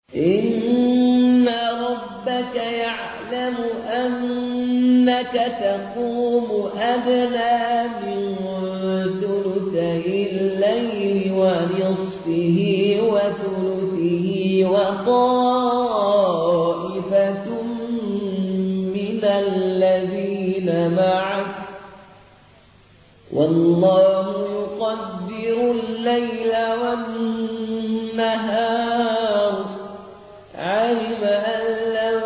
إن ربك يعلم أنك تقوم أدنى من ثلثي الليل ونصفه وثلثه وطائفة من الذين معك والله يقدر الليل والنهار علم أن لن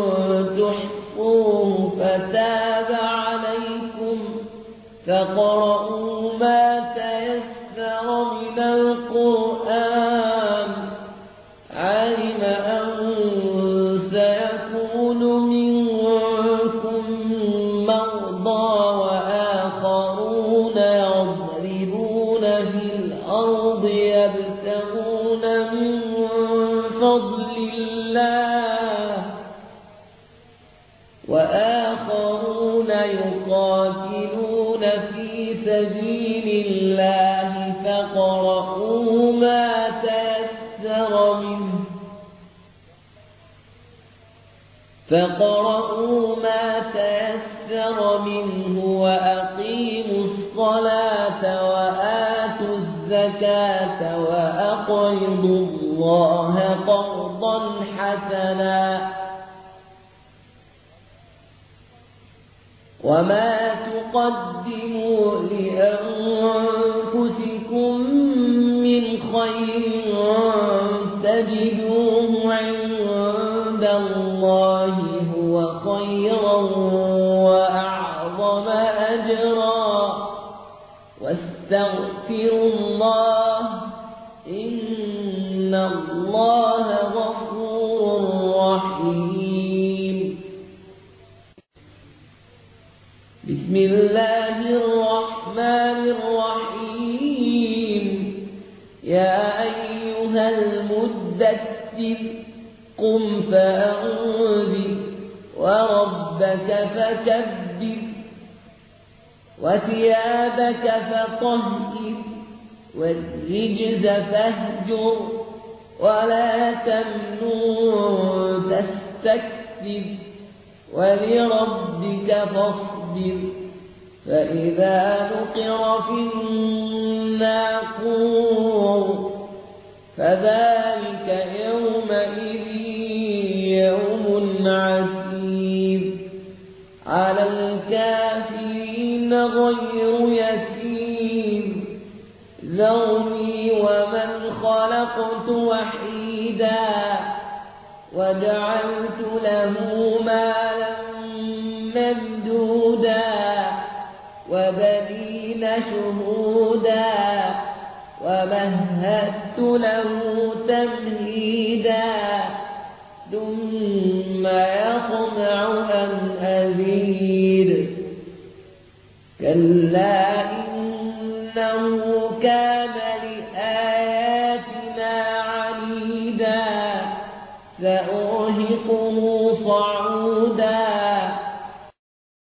تحصوه فتاب عليكم فاقرؤوا ما تيسر من القرآن علم أن سيكون منكم مرضى وآخرون يضربون في الأرض يبتغون من فضل الله وآخرون يقاتلون في سبيل الله فاقرؤوا ما تيسر منه وأقيموا الصلاة وآتوا الزكاة وأقرضوا الله قرضا حسنا وما تقدموا لأنفسكم من خير تجدوه عند الله هو خيرا وأعظم أجرا واستغفروا الله إن الله غفور رحيم. بسم الله الرحمن الرحيم. يا أيها المدثر قم فأنذر وربك فكبر وثيابك فطهر والرجز فاهجر ولا تمنن تستكبر ولربك فاصبر فإذا نقر في الناقور فذلك يومئذ يوم عسير على الكافرين غير يسير ذرني ومن خلقت وحيدا وجعلت له مالا ممدودا وبنين شهودا ومهدت له تمهيدا ثم يطمع أن أزيد كلا إنه كان لآياتنا عنيدا سأرهقه صعودا